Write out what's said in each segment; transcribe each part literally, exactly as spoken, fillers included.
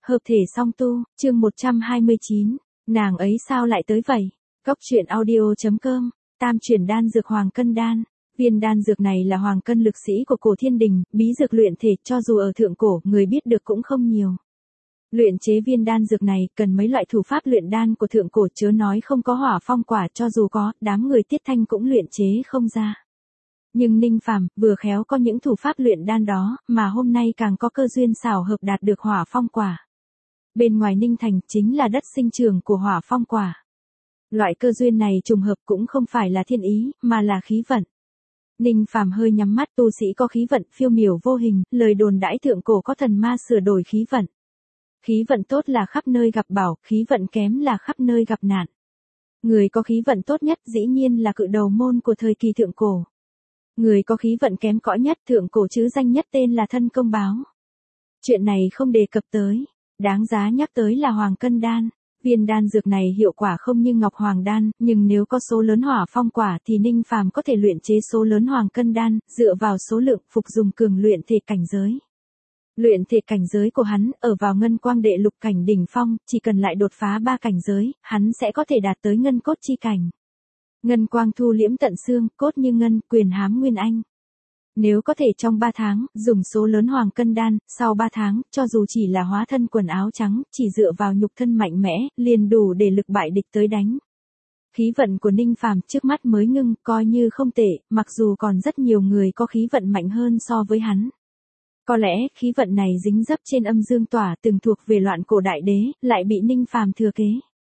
Hợp thể song tu, chương một trăm hai mươi chín, nàng ấy sao lại tới vậy? Cốc truyện audio.com, tam chuyển đan dược hoàng cân đan. Viên đan dược này là hoàng cân lực sĩ của cổ thiên đình, bí dược luyện thể cho dù ở thượng cổ, người biết được cũng không nhiều. Luyện chế viên đan dược này cần mấy loại thủ pháp luyện đan của thượng cổ, chớ nói không có hỏa phong quả, cho dù có, đám người Tiết Thanh cũng luyện chế không ra. Nhưng Ninh Phàm vừa khéo có những thủ pháp luyện đan đó, mà hôm nay càng có cơ duyên xảo hợp đạt được hỏa phong quả. Bên ngoài Ninh Thành chính là đất sinh trưởng của hỏa phong quả. Loại cơ duyên này trùng hợp cũng không phải là thiên ý, mà là khí vận. Ninh Phàm hơi nhắm mắt, tu sĩ có khí vận phiêu miểu vô hình, lời đồn đãi thượng cổ có thần ma sửa đổi khí vận. Khí vận tốt là khắp nơi gặp bảo, khí vận kém là khắp nơi gặp nạn. Người có khí vận tốt nhất dĩ nhiên là cự đầu môn của thời kỳ thượng cổ. Người có khí vận kém cỏi nhất thượng cổ chứ danh nhất tên là thân công báo. Chuyện này không đề cập tới. Đáng giá nhắc tới là hoàng cân đan. Viên đan dược này hiệu quả không như ngọc hoàng đan, nhưng nếu có số lớn hỏa phong quả thì Ninh Phàm có thể luyện chế số lớn hoàng cân đan, dựa vào số lượng phục dùng cường luyện thể cảnh giới. Luyện thể cảnh giới của hắn ở vào ngân quang đệ lục cảnh đỉnh phong, chỉ cần lại đột phá ba cảnh giới, hắn sẽ có thể đạt tới ngân cốt chi cảnh. Ngân quang thu liễm tận xương, cốt như ngân, quyền hám nguyên anh. Nếu có thể trong ba tháng, dùng số lớn hoàng cân đan, sau ba tháng, cho dù chỉ là hóa thân quần áo trắng, chỉ dựa vào nhục thân mạnh mẽ, liền đủ để lực bại địch tới đánh. Khí vận của Ninh Phàm trước mắt mới ngưng, coi như không tệ, mặc dù còn rất nhiều người có khí vận mạnh hơn so với hắn. Có lẽ, khí vận này dính dấp trên âm dương tỏa từng thuộc về loạn cổ đại đế, lại bị Ninh Phàm thừa kế.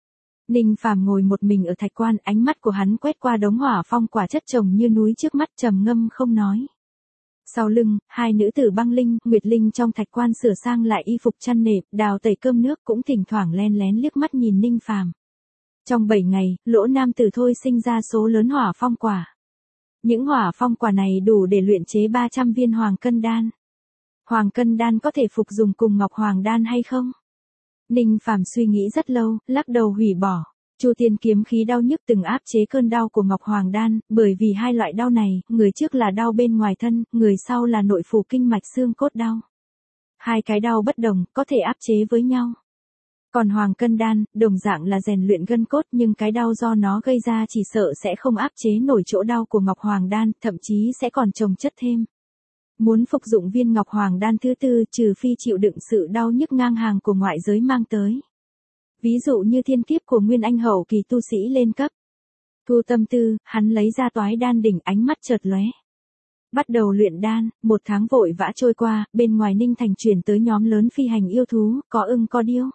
Ninh Phàm ngồi một mình ở thạch quan, ánh mắt của hắn quét qua đống hỏa phong quả chất chồng như núi trước mắt, trầm ngâm không nói. Sau lưng, hai nữ tử Băng Linh, Nguyệt Linh trong thạch quan sửa sang lại y phục chăn nệm, đào tẩy cơm nước, cũng thỉnh thoảng len lén liếc mắt nhìn Ninh Phàm. Trong bảy ngày, lỗ nam tử thôi sinh ra số lớn hỏa phong quả. Những hỏa phong quả này đủ để luyện chế ba trăm viên hoàng cân đan. Hoàng cân đan có thể phục dùng cùng ngọc hoàng đan hay không? Ninh Phàm suy nghĩ rất lâu, lắc đầu hủy bỏ. Chu Tiên kiếm khí đau nhức từng áp chế cơn đau của ngọc hoàng đan, bởi vì hai loại đau này, người trước là đau bên ngoài thân, người sau là nội phủ kinh mạch xương cốt đau. Hai cái đau bất đồng, có thể áp chế với nhau. Còn hoàng cân đan, đồng dạng là rèn luyện gân cốt, nhưng cái đau do nó gây ra chỉ sợ sẽ không áp chế nổi chỗ đau của ngọc hoàng đan, thậm chí sẽ còn chồng chất thêm. Muốn phục dụng viên ngọc hoàng đan thứ tư, trừ phi chịu đựng sự đau nhức ngang hàng của ngoại giới mang tới. Ví dụ như thiên kiếp của nguyên anh hậu kỳ tu sĩ lên cấp. Thu tâm tư, hắn lấy ra toái đan đỉnh, ánh mắt chợt lóe. Bắt đầu luyện đan, một tháng vội vã trôi qua, bên ngoài Ninh Thành truyền tới nhóm lớn phi hành yêu thú, có ưng có điêu.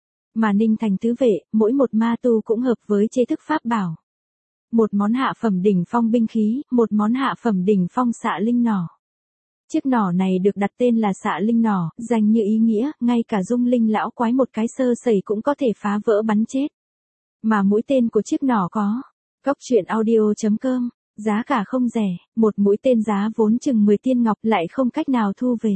Mà Ninh Thành tứ vệ, mỗi một ma tu cũng hợp với chế thức pháp bảo. Một món hạ phẩm đỉnh phong binh khí, một món hạ phẩm đỉnh phong xạ linh nỏ. Chiếc nỏ này được đặt tên là xạ linh nỏ, dành như ý nghĩa, ngay cả Dung Linh lão quái một cái sơ sẩy cũng có thể phá vỡ bắn chết. Mà mũi tên của chiếc nỏ có. Cốc truyện audio.com, giá cả không rẻ, một mũi tên giá vốn chừng mười tiên ngọc lại không cách nào thu về.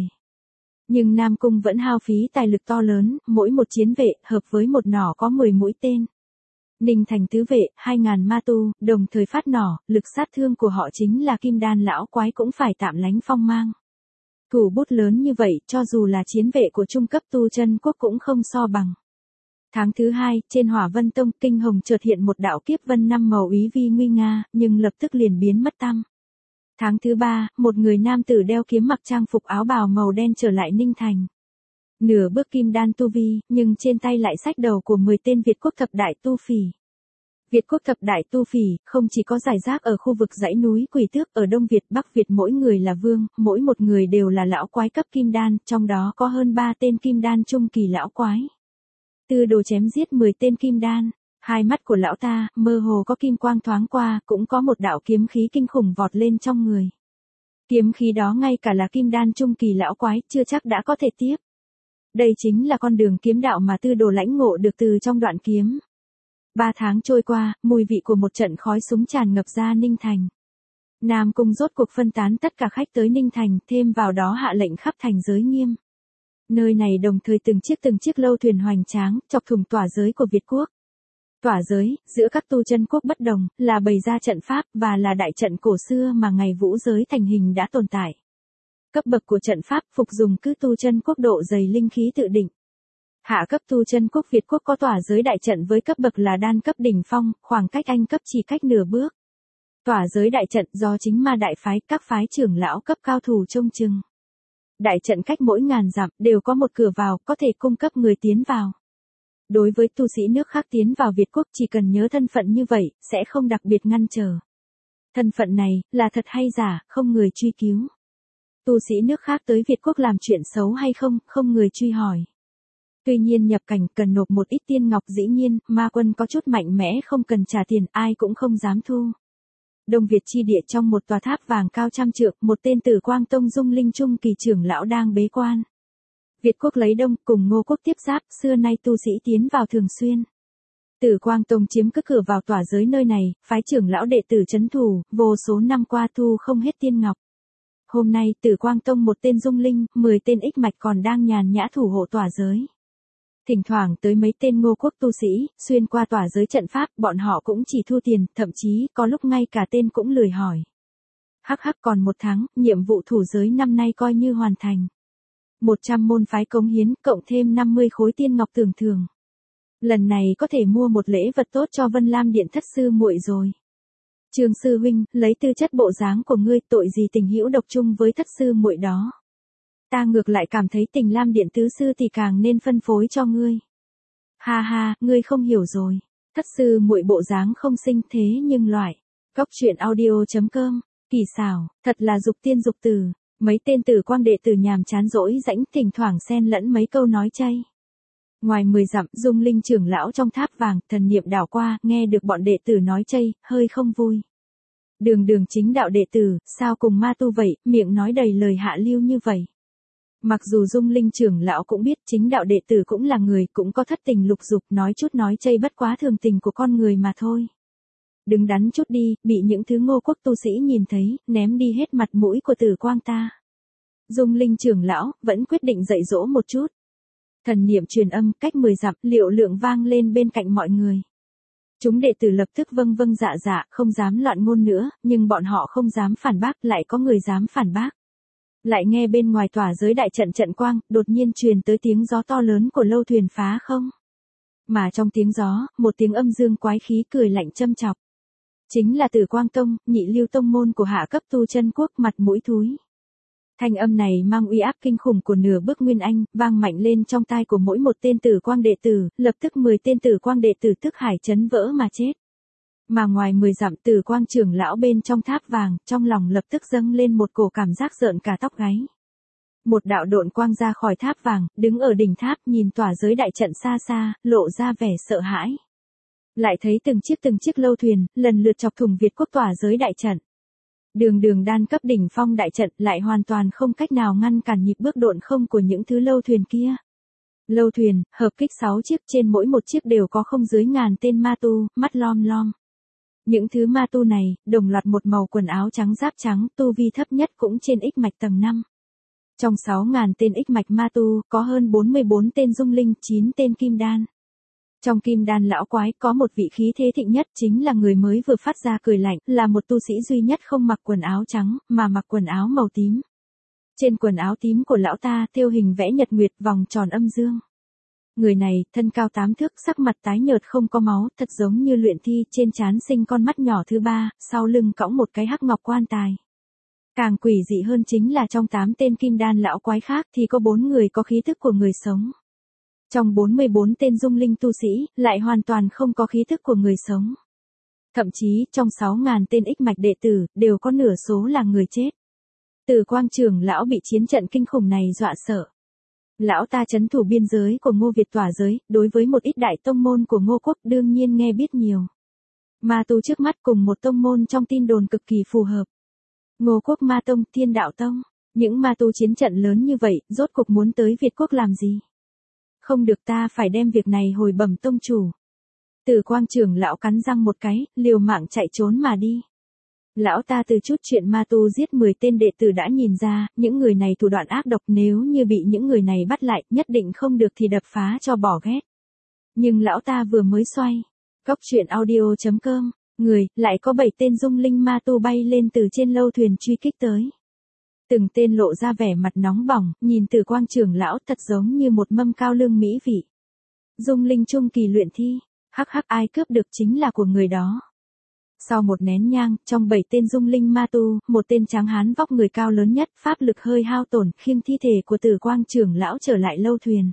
Nhưng Nam Cung vẫn hao phí tài lực to lớn, mỗi một chiến vệ, hợp với một nỏ có mười mũi tên. Ninh Thành tứ vệ, hai ngàn ma tu, đồng thời phát nỏ, lực sát thương của họ chính là kim đan lão quái cũng phải tạm lánh phong mang. Thủ bút lớn như vậy, cho dù là chiến vệ của trung cấp tu chân quốc cũng không so bằng. Tháng thứ hai, trên Hỏa Vân Tông, kinh hồng chợt hiện một đạo kiếp vân năm màu úy vi nguy nga, nhưng lập tức liền biến mất tăm. Tháng thứ ba, một người nam tử đeo kiếm mặc trang phục áo bào màu đen trở lại Ninh Thành. Nửa bước kim đan tu vi, nhưng trên tay lại xách đầu của mười tên Việt quốc thập đại tu phỉ. Việt quốc thập đại tu phỉ, không chỉ có giải rác ở khu vực dãy núi Quỷ Tước ở Đông Việt Bắc Việt, mỗi người là vương, mỗi một người đều là lão quái cấp kim đan, trong đó có hơn ba tên kim đan trung kỳ lão quái. Tư đồ chém giết mười tên kim đan, hai mắt của lão ta, mơ hồ có kim quang thoáng qua, cũng có một đạo kiếm khí kinh khủng vọt lên trong người. Kiếm khí đó ngay cả là kim đan trung kỳ lão quái, chưa chắc đã có thể tiếp. Đây chính là con đường kiếm đạo mà tư đồ lãnh ngộ được từ trong đoạn kiếm. Ba tháng trôi qua, mùi vị của một trận khói súng tràn ngập ra Ninh Thành. Nam Cung rốt cuộc phân tán tất cả khách tới Ninh Thành, thêm vào đó hạ lệnh khắp thành giới nghiêm. Nơi này đồng thời từng chiếc từng chiếc lâu thuyền hoành tráng, chọc thủng tỏa giới của Việt quốc. Tỏa giới, giữa các tu chân quốc bất đồng, là bày ra trận pháp, và là đại trận cổ xưa mà ngày vũ giới thành hình đã tồn tại. Cấp bậc của trận pháp phục dùng cứ tu chân quốc độ dày linh khí tự định. Hạ cấp tu chân quốc Việt quốc có tỏa giới đại trận với cấp bậc là đan cấp đỉnh phong, khoảng cách anh cấp chỉ cách nửa bước. Tỏa giới đại trận do chính ma đại phái, các phái trưởng lão cấp cao thủ trông chừng. Đại trận cách mỗi ngàn dặm đều có một cửa vào, có thể cung cấp người tiến vào. Đối với tu sĩ nước khác tiến vào Việt quốc chỉ cần nhớ thân phận như vậy, sẽ không đặc biệt ngăn trở. Thân phận này, là thật hay giả, không người truy cứu. Tu sĩ nước khác tới Việt quốc làm chuyện xấu hay không, không người truy hỏi. Tuy nhiên nhập cảnh cần nộp một ít tiên ngọc, dĩ nhiên, ma quân có chút mạnh mẽ không cần trả tiền, ai cũng không dám thu. Đông Việt chi địa trong một tòa tháp vàng cao trăm trượng, một tên Tử Quang Tông Dung Linh Trung kỳ trưởng lão đang bế quan. Việt quốc lấy đông, cùng Ngô quốc tiếp giáp, xưa nay tu sĩ tiến vào thường xuyên. Tử Quang Tông chiếm cứ cửa vào tỏa giới nơi này, phái trưởng lão đệ tử trấn thủ, vô số năm qua thu không hết tiên ngọc. Hôm nay Tử Quang Tông một tên Dung Linh, mười tên ích mạch còn đang nhàn nhã thủ hộ tỏa giới. Thỉnh thoảng tới mấy tên Ngô quốc tu sĩ, xuyên qua tỏa giới trận pháp, bọn họ cũng chỉ thu tiền, thậm chí có lúc ngay cả tên cũng lười hỏi. Hắc hắc, còn một tháng, nhiệm vụ thủ giới năm nay coi như hoàn thành. một trăm môn phái cống hiến, cộng thêm năm mươi khối tiên ngọc tưởng thường. Lần này có thể mua một lễ vật tốt cho Vân Lam Điện thất sư muội rồi. Trương sư huynh, lấy tư chất bộ dáng của ngươi, tội gì tình hữu độc chung với thất sư muội đó. Ta ngược lại cảm thấy Tình Lam Điện tứ sư thì càng nên phân phối cho ngươi. Ha ha, ngươi không hiểu rồi. Thất sư muội bộ dáng không xinh thế nhưng loại. Góc truyện audio chấm com, kỳ xảo, thật là dục tiên dục tử. Mấy tên Tử Quang đệ tử nhàm chán rỗi rãnh, thỉnh thoảng xen lẫn mấy câu nói chay. Ngoài mười dặm, Dung Linh trưởng lão trong tháp vàng, thần niệm đảo qua, nghe được bọn đệ tử nói chay, hơi không vui. Đường đường chính đạo đệ tử, sao cùng ma tu vậy, miệng nói đầy lời hạ lưu như vậy. Mặc dù Dung Linh trưởng lão cũng biết chính đạo đệ tử cũng là người, cũng có thất tình lục dục, nói chút nói chay bất quá thường tình của con người mà thôi. Đứng đắn chút đi, bị những thứ Ngô quốc tu sĩ nhìn thấy, ném đi hết mặt mũi của Tử Quang ta. Dung Linh trưởng lão, vẫn quyết định dạy dỗ một chút. Thần niệm truyền âm, cách mười dặm, liệu lượng vang lên bên cạnh mọi người. Chúng đệ tử lập tức vâng vâng dạ dạ, không dám loạn ngôn nữa, nhưng bọn họ không dám phản bác, lại có người dám phản bác. Lại nghe bên ngoài tỏa giới đại trận trận quang, đột nhiên truyền tới tiếng gió to lớn của lâu thuyền phá không. Mà trong tiếng gió, một tiếng âm dương quái khí cười lạnh châm chọc. Chính là Tử Quang Tông, nhị lưu tông môn của hạ cấp tu chân quốc, mặt mũi thúi. Thanh âm này mang uy áp kinh khủng của nửa bước nguyên anh, vang mạnh lên trong tai của mỗi một tên Tử Quang đệ tử, lập tức mười tên Tử Quang đệ tử tức hải chấn vỡ mà chết. Mà ngoài mười dặm Tử Quang trưởng lão bên trong tháp vàng, trong lòng lập tức dâng lên một cổ cảm giác rợn cả tóc gáy. Một đạo độn quang ra khỏi tháp vàng, đứng ở đỉnh tháp nhìn tỏa giới đại trận xa xa, lộ ra vẻ sợ hãi. Lại thấy từng chiếc từng chiếc lâu thuyền, lần lượt chọc thủng Việt quốc tỏa giới đại trận. Đường đường đan cấp đỉnh phong đại trận lại hoàn toàn không cách nào ngăn cản nhịp bước độn không của những thứ lâu thuyền kia. Lâu thuyền, hợp kích sáu chiếc, trên mỗi một chiếc đều có không dưới ngàn tên ma tu, mắt lom lom. Những thứ ma tu này, đồng loạt một màu quần áo trắng giáp trắng, tu vi thấp nhất cũng trên ích mạch tầng năm. Trong sáu ngàn tên ích mạch ma tu, có hơn bốn mươi bốn tên dung linh, chín tên kim đan. Trong kim đan lão quái có một vị khí thế thịnh nhất, chính là người mới vừa phát ra cười lạnh, là một tu sĩ duy nhất không mặc quần áo trắng, mà mặc quần áo màu tím. Trên quần áo tím của lão ta thêu hình vẽ nhật nguyệt, vòng tròn âm dương. Người này, thân cao tám thước, sắc mặt tái nhợt không có máu, thật giống như luyện thi, trên trán sinh con mắt nhỏ thứ ba, sau lưng cõng một cái hắc ngọc quan tài. Càng quỷ dị hơn chính là trong tám tên kim đan lão quái khác thì có bốn người có khí thức của người sống. Trong bốn mươi bốn tên dung linh tu sĩ, lại hoàn toàn không có khí thức của người sống. Thậm chí, trong sáu ngàn tên ích mạch đệ tử, đều có nửa số là người chết. Tử Quang trưởng lão bị chiến trận kinh khủng này dọa sợ. Lão ta trấn thủ biên giới của Ngô Việt tỏa giới, đối với một ít đại tông môn của Ngô quốc đương nhiên nghe biết nhiều. Ma tu trước mắt cùng một tông môn trong tin đồn cực kỳ phù hợp. Ngô quốc ma tông, Thiên đạo tông, những ma tu chiến trận lớn như vậy, rốt cuộc muốn tới Việt quốc làm gì? Không được, ta phải đem việc này hồi bẩm tông chủ. Tử Quang trưởng lão cắn răng một cái, liều mạng chạy trốn mà đi. Lão ta từ chút chuyện ma tu giết mười tên đệ tử đã nhìn ra, những người này thủ đoạn ác độc, nếu như bị những người này bắt lại, nhất định không được thì đập phá cho bỏ ghét. Nhưng lão ta vừa mới xoay. Góc truyện audio chấm com, người, lại có bảy tên dung linh ma tu bay lên từ trên lâu thuyền truy kích tới. Từng tên lộ ra vẻ mặt nóng bỏng, nhìn Tử Quang trưởng lão thật giống như một mâm cao lương mỹ vị. Dung linh trung kỳ luyện thi, hắc hắc ai cướp được chính là của người đó. Sau một nén nhang, trong bảy tên dung linh ma tu, một tên tráng hán vóc người cao lớn nhất, pháp lực hơi hao tổn, khiêng thi thể của Tử Quang trưởng lão trở lại lâu thuyền.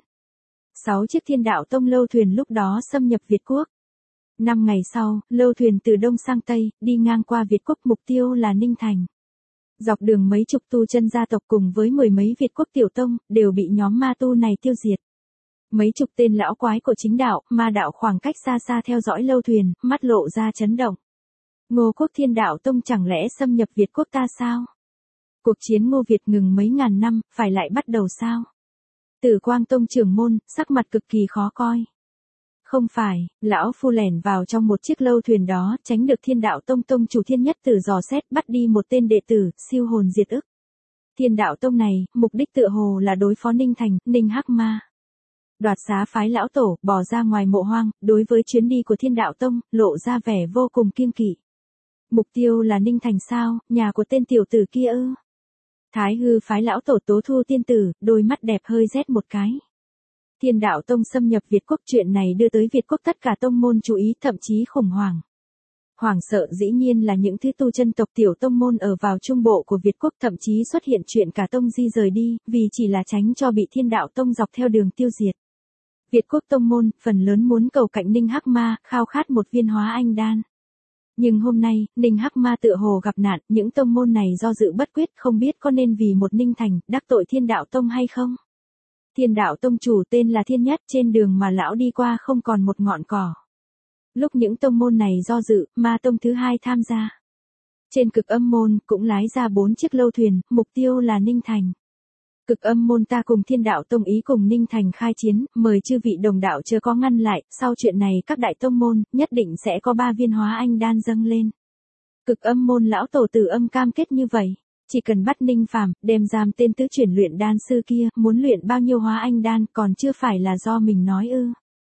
Sáu chiếc Thiên Đạo Tông lâu thuyền lúc đó xâm nhập Việt quốc. Năm ngày sau, lâu thuyền từ đông sang tây, đi ngang qua Việt quốc, mục tiêu là Ninh Thành. Dọc đường mấy chục tu chân gia tộc cùng với mười mấy Việt quốc tiểu tông, đều bị nhóm ma tu này tiêu diệt. Mấy chục tên lão quái của chính đạo, ma đạo khoảng cách xa xa theo dõi lâu thuyền, mắt lộ ra chấn động. Ngô quốc Thiên Đạo Tông chẳng lẽ xâm nhập Việt quốc ta sao? Cuộc chiến Ngô Việt ngừng mấy ngàn năm, phải lại bắt đầu sao? Tử Quang Tông trưởng môn, sắc mặt cực kỳ khó coi. Không phải, lão phu lẻn vào trong một chiếc lâu thuyền đó, tránh được Thiên Đạo Tông tông chủ Thiên Nhất Tử dò xét, bắt đi một tên đệ tử, siêu hồn diệt ức. Thiên Đạo Tông này, mục đích tựa hồ là đối phó Ninh Thành, Ninh Hắc Ma. Đoạt xá phái lão tổ, bỏ ra ngoài mộ hoang, đối với chuyến đi của Thiên Đạo Tông, lộ ra vẻ vô cùng kiêng kỵ. Mục tiêu là Ninh Thành sao, nhà của tên tiểu tử kia ư? Thái hư phái lão tổ Tố Thu tiên tử, đôi mắt đẹp hơi rét một cái. Thiên Đạo Tông xâm nhập Việt quốc, chuyện này đưa tới Việt quốc tất cả tông môn chú ý, thậm chí khủng hoảng. Hoảng sợ dĩ nhiên là những thứ tu chân tộc tiểu tông môn ở vào trung bộ của Việt quốc, thậm chí xuất hiện chuyện cả tông di rời đi, vì chỉ là tránh cho bị Thiên Đạo Tông dọc theo đường tiêu diệt. Việt quốc tông môn, phần lớn muốn cầu cạnh Ninh Hắc Ma, khao khát một viên hóa anh đan. Nhưng hôm nay, Ninh Hắc Ma tựa hồ gặp nạn, những tông môn này do dự bất quyết, không biết có nên vì một Ninh Thành, đắc tội Thiên Đạo Tông hay không. Thiên Đạo Tông chủ tên là Thiên Nhất, trên đường mà lão đi qua không còn một ngọn cỏ. Lúc những tông môn này do dự, Ma Tông thứ hai tham gia. Trên Cực Âm môn, cũng lái ra bốn chiếc lâu thuyền, mục tiêu là Ninh Thành. Cực Âm môn ta cùng Thiên Đạo Tông ý cùng Ninh Thành khai chiến, mời chư vị đồng đạo chớ có ngăn lại, sau chuyện này các đại tông môn, nhất định sẽ có ba viên hóa anh đan dâng lên. Cực Âm môn lão tổ Tử Âm cam kết như vậy, chỉ cần bắt Ninh Phàm, đem giam tên tứ chuyển luyện đan sư kia, muốn luyện bao nhiêu hóa anh đan còn chưa phải là do mình nói ư.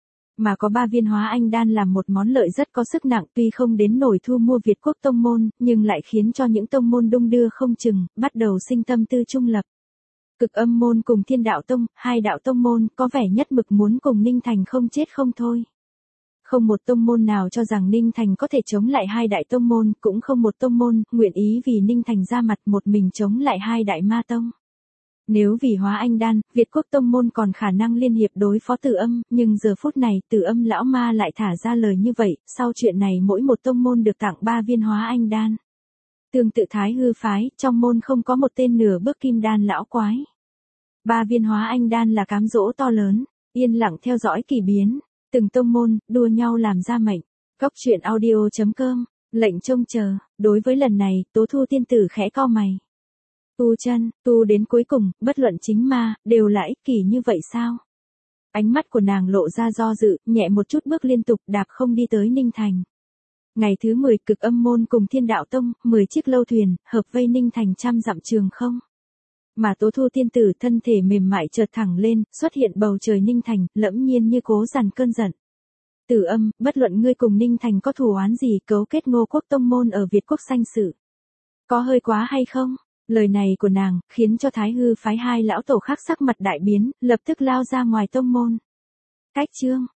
Mà có ba viên hóa anh đan làm một món lợi rất có sức nặng, tuy không đến nổi thu mua Việt quốc tông môn, nhưng lại khiến cho những tông môn đung đưa không chừng, bắt đầu sinh tâm tư trung lập. Cực Âm môn cùng Thiên Đạo Tông, hai đạo tông môn, có vẻ nhất mực muốn cùng Ninh Thành không chết không thôi. Không một tông môn nào cho rằng Ninh Thành có thể chống lại hai đại tông môn, cũng không một tông môn nguyện ý vì Ninh Thành ra mặt một mình chống lại hai đại ma tông. Nếu vì hóa anh đan, Việt quốc tông môn còn khả năng liên hiệp đối phó Tử Âm, nhưng giờ phút này Tử Âm lão ma lại thả ra lời như vậy, sau chuyện này mỗi một tông môn được tặng ba viên hóa anh đan. Tương tự Thái hư phái, trong môn không có một tên nửa bước kim đan lão quái. Ba viên hóa anh đan là cám dỗ to lớn, yên lặng theo dõi kỳ biến, từng tông môn, đua nhau làm ra mệnh. Góc truyện audio chấm com, lệnh trông chờ, đối với lần này, Tố Thu tiên tử khẽ cau mày. Tu chân, tu đến cuối cùng, bất luận chính ma, đều là ích kỷ như vậy sao? Ánh mắt của nàng lộ ra do dự, nhẹ một chút bước liên tục đạp không đi tới Ninh Thành. Ngày thứ mười, Cực Âm môn cùng Thiên Đạo Tông, mười chiếc lâu thuyền, hợp vây Ninh Thành trăm dặm trường không. Mà Tố Thu tiên tử thân thể mềm mại chợt thẳng lên, xuất hiện bầu trời Ninh Thành, lẫm nhiên như cố dằn cơn giận. Tử Âm, bất luận ngươi cùng Ninh Thành có thù oán gì, cấu kết Ngô quốc tông môn ở Việt quốc sanh sự. Có hơi quá hay không? Lời này của nàng, khiến cho Thái hư phái hai lão tổ khác sắc mặt đại biến, lập tức lao ra ngoài tông môn. Cách chương.